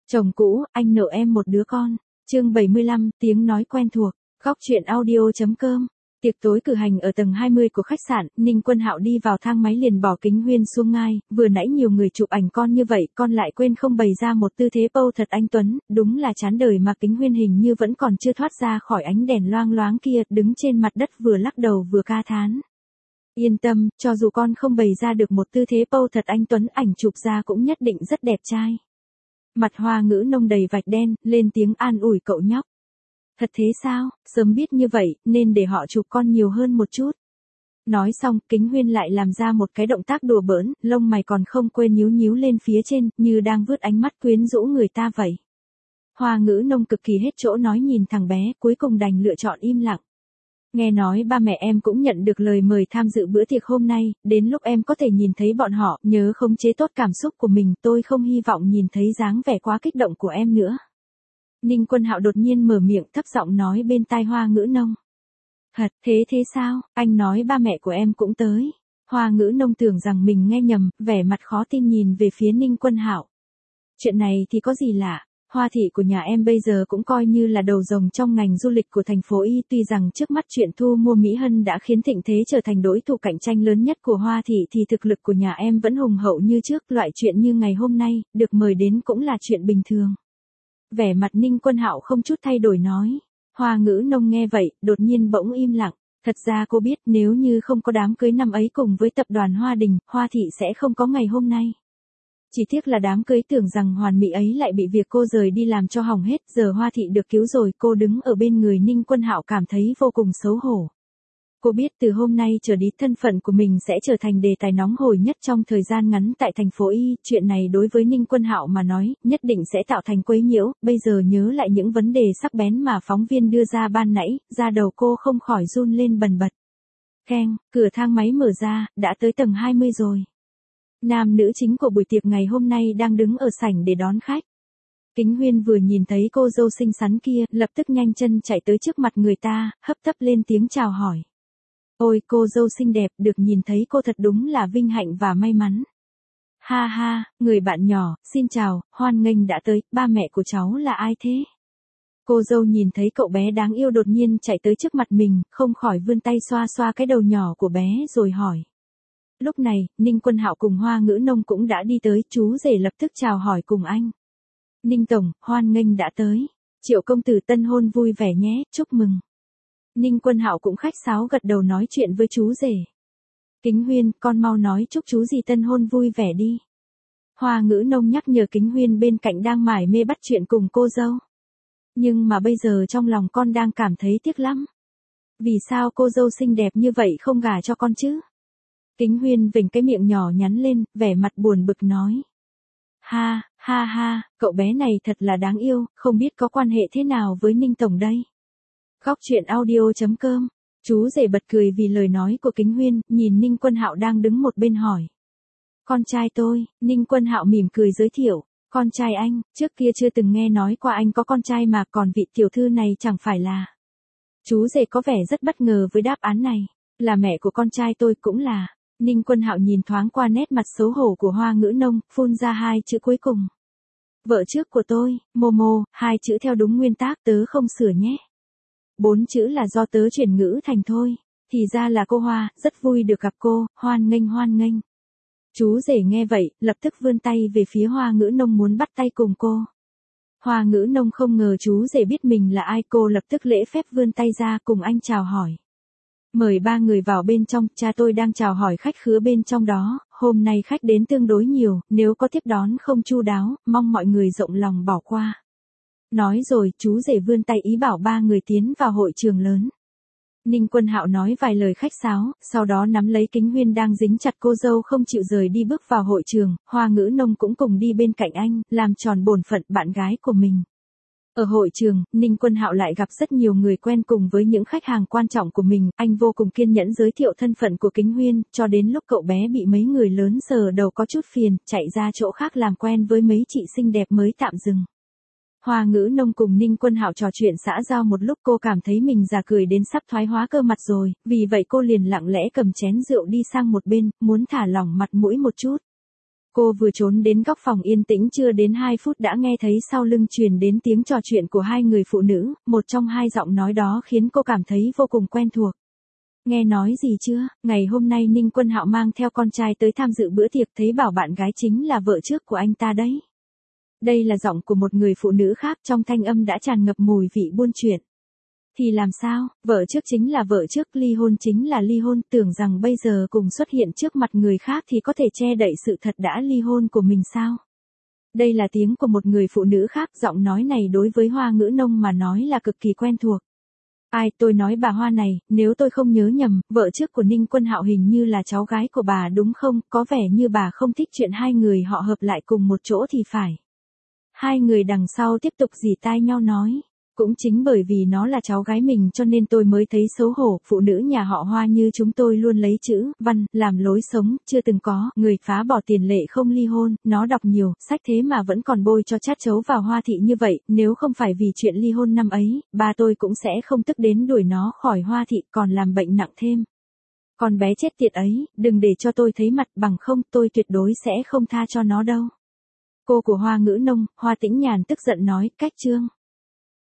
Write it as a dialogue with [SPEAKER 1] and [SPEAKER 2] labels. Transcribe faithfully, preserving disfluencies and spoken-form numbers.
[SPEAKER 1] Chồng cũ, anh nợ em một đứa con. Chương bảy mươi lăm, tiếng nói quen thuộc. Góc truyện audio.com. Tiệc tối cử hành ở tầng hai mươi của khách sạn, Ninh Quân Hạo đi vào thang máy liền bỏ kính huyên xuống ngai, vừa nãy nhiều người chụp ảnh con như vậy, con lại quên không bày ra một tư thế pose thật anh tuấn, đúng là chán đời mà kính huyên hình như vẫn còn chưa thoát ra khỏi ánh đèn loang loáng kia, đứng trên mặt đất vừa lắc đầu vừa ca thán. Yên tâm, cho dù con không bày ra được một tư thế pose thật anh tuấn, ảnh chụp ra cũng nhất định rất đẹp trai. Mặt Hoa Ngữ Nông đầy vạch đen, lên tiếng an ủi cậu nhóc. Thật thế sao, sớm biết như vậy, nên để họ chụp con nhiều hơn một chút. Nói xong, kính huyên lại làm ra một cái động tác đùa bỡn, lông mày còn không quên nhíu nhíu lên phía trên, như đang vứt ánh mắt quyến rũ người ta vậy. Hoa Ngữ Nông cực kỳ hết chỗ nói nhìn thằng bé, cuối cùng đành lựa chọn im lặng. Nghe nói ba mẹ em cũng nhận được lời mời tham dự bữa tiệc hôm nay, đến lúc em có thể nhìn thấy bọn họ, nhớ khống chế tốt cảm xúc của mình, tôi không hy vọng nhìn thấy dáng vẻ quá kích động của em nữa. Ninh Quân Hạo đột nhiên mở miệng thấp giọng nói bên tai Hoa Ngữ Nông. Thật, thế thế sao, anh nói ba mẹ của em cũng tới. Hoa Ngữ Nông tưởng rằng mình nghe nhầm, vẻ mặt khó tin nhìn về phía Ninh Quân Hạo. Chuyện này thì có gì lạ, Hoa thị của nhà em bây giờ cũng coi như là đầu rồng trong ngành du lịch của thành phố Y, tuy rằng trước mắt chuyện thu mua Mỹ Hân đã khiến Thịnh Thế trở thành đối thủ cạnh tranh lớn nhất của Hoa thị thì thực lực của nhà em vẫn hùng hậu như trước, loại chuyện như ngày hôm nay, được mời đến cũng là chuyện bình thường. Vẻ mặt Ninh Quân Hạo không chút thay đổi nói. Hoa Ngữ Nông nghe vậy, đột nhiên bỗng im lặng. Thật ra cô biết nếu như không có đám cưới năm ấy cùng với tập đoàn Hoa Đình, Hoa thị sẽ không có ngày hôm nay. Chỉ tiếc là đám cưới tưởng rằng hoàn mỹ ấy lại bị việc cô rời đi làm cho hỏng hết, giờ Hoa thị được cứu rồi, cô đứng ở bên người Ninh Quân Hạo cảm thấy vô cùng xấu hổ. Cô biết từ hôm nay trở đi thân phận của mình sẽ trở thành đề tài nóng hổi nhất trong thời gian ngắn tại thành phố Y, chuyện này đối với Ninh Quân Hạo mà nói, nhất định sẽ tạo thành quấy nhiễu, bây giờ nhớ lại những vấn đề sắc bén mà phóng viên đưa ra ban nãy, da đầu cô không khỏi run lên bần bật. Keng, cửa thang máy mở ra, đã tới tầng hai mươi rồi. Nam nữ chính của buổi tiệc ngày hôm nay đang đứng ở sảnh để đón khách. Kính huyên vừa nhìn thấy cô dâu xinh xắn kia, lập tức nhanh chân chạy tới trước mặt người ta, hấp tấp lên tiếng chào hỏi. Ôi cô dâu xinh đẹp, được nhìn thấy cô thật đúng là vinh hạnh và may mắn. Ha ha, người bạn nhỏ, xin chào, hoan nghênh đã tới, ba mẹ của cháu là ai thế? Cô dâu nhìn thấy cậu bé đáng yêu đột nhiên chạy tới trước mặt mình, không khỏi vươn tay xoa xoa cái đầu nhỏ của bé rồi hỏi. Lúc này, Ninh Quân Hạo cùng Hoa Ngữ Nông cũng đã đi tới, chú rể lập tức chào hỏi cùng anh. Ninh Tổng, hoan nghênh đã tới. Triệu công tử tân hôn vui vẻ nhé, chúc mừng. Ninh Quân Hạo cũng khách sáo gật đầu nói chuyện với chú rể. Kính huyên, con mau nói chúc chú gì tân hôn vui vẻ đi. Hoa Ngữ Nông nhắc nhở Kính huyên bên cạnh đang mải mê bắt chuyện cùng cô dâu. Nhưng mà bây giờ trong lòng con đang cảm thấy tiếc lắm. Vì sao cô dâu xinh đẹp như vậy không gả cho con chứ? Kính huyên vểnh cái miệng nhỏ nhắn lên, vẻ mặt buồn bực nói. Ha, ha ha, cậu bé này thật là đáng yêu, không biết có quan hệ thế nào với Ninh Tổng đây. Góc truyện audio.com. Chú rể bật cười vì lời nói của Kính huyên, nhìn Ninh Quân Hạo đang đứng một bên hỏi. Con trai tôi, Ninh Quân Hạo mỉm cười giới thiệu. Con trai anh, trước kia chưa từng nghe nói qua anh có con trai mà còn vị tiểu thư này chẳng phải là. Chú rể có vẻ rất bất ngờ với đáp án này. Là mẹ của con trai tôi cũng là. Ninh Quân Hạo nhìn thoáng qua nét mặt xấu hổ của Hoa Ngữ Nông, phun ra hai chữ cuối cùng. Vợ trước của tôi, Momo, hai chữ theo đúng nguyên tắc tớ không sửa nhé. Bốn chữ là do tớ chuyển ngữ thành thôi. Thì ra là cô Hoa, rất vui được gặp cô, hoan nghênh hoan nghênh. Chú rể nghe vậy, lập tức vươn tay về phía Hoa Ngữ Nông muốn bắt tay cùng cô. Hoa Ngữ Nông không ngờ chú rể biết mình là ai, cô lập tức lễ phép vươn tay ra cùng anh chào hỏi. Mời ba người vào bên trong, cha tôi đang chào hỏi khách khứa bên trong đó, hôm nay khách đến tương đối nhiều, nếu có tiếp đón không chu đáo, mong mọi người rộng lòng bỏ qua. Nói rồi, chú rể vươn tay ý bảo ba người tiến vào hội trường lớn. Ninh Quân Hạo nói vài lời khách sáo, sau đó nắm lấy Kính huyên đang dính chặt cô dâu không chịu rời đi bước vào hội trường, Hoa Ngữ Nông cũng cùng đi bên cạnh anh, làm tròn bổn phận bạn gái của mình. Ở hội trường, Ninh Quân Hạo lại gặp rất nhiều người quen cùng với những khách hàng quan trọng của mình, anh vô cùng kiên nhẫn giới thiệu thân phận của Kính huyên, cho đến lúc cậu bé bị mấy người lớn sờ đầu có chút phiền, chạy ra chỗ khác làm quen với mấy chị xinh đẹp mới tạm dừng. Hoa Ngữ Nông cùng Ninh Quân Hạo trò chuyện xã giao một lúc, cô cảm thấy mình già cười đến sắp thoái hóa cơ mặt rồi, vì vậy cô liền lặng lẽ cầm chén rượu đi sang một bên, muốn thả lỏng mặt mũi một chút. Cô vừa trốn đến góc phòng yên tĩnh chưa đến hai phút đã nghe thấy sau lưng truyền đến tiếng trò chuyện của hai người phụ nữ, một trong hai giọng nói đó khiến cô cảm thấy vô cùng quen thuộc. Nghe nói gì chưa, ngày hôm nay Ninh Quân Hạo mang theo con trai tới tham dự bữa tiệc, thấy bảo bạn gái chính là vợ trước của anh ta đấy. Đây là giọng của một người phụ nữ khác, trong thanh âm đã tràn ngập mùi vị buôn chuyện. Thì làm sao, vợ trước chính là vợ trước, ly hôn chính là ly hôn, tưởng rằng bây giờ cùng xuất hiện trước mặt người khác thì có thể che đậy sự thật đã ly hôn của mình sao? Đây là tiếng của một người phụ nữ khác, giọng nói này đối với Hoa Ngữ Nông mà nói là cực kỳ quen thuộc. Ai, tôi nói bà Hoa này, nếu tôi không nhớ nhầm, vợ trước của Ninh Quân Hạo hình như là cháu gái của bà đúng không, có vẻ như bà không thích chuyện hai người họ hợp lại cùng một chỗ thì phải. Hai người đằng sau tiếp tục rỉ tai nhau nói. Cũng chính bởi vì nó là cháu gái mình cho nên tôi mới thấy xấu hổ, phụ nữ nhà họ Hoa như chúng tôi luôn lấy chữ, văn, làm lối sống, chưa từng có, người phá bỏ tiền lệ không ly hôn, nó đọc nhiều, sách thế mà vẫn còn bôi cho chát chấu vào Hoa thị như vậy, nếu không phải vì chuyện ly hôn năm ấy, ba tôi cũng sẽ không tức đến đuổi nó khỏi Hoa thị còn làm bệnh nặng thêm. Con bé chết tiệt ấy, đừng để cho tôi thấy mặt, bằng không tôi tuyệt đối sẽ không tha cho nó đâu. Cô của Hoa Ngữ Nông, Hoa Tĩnh Nhàn tức giận nói, cách Trương.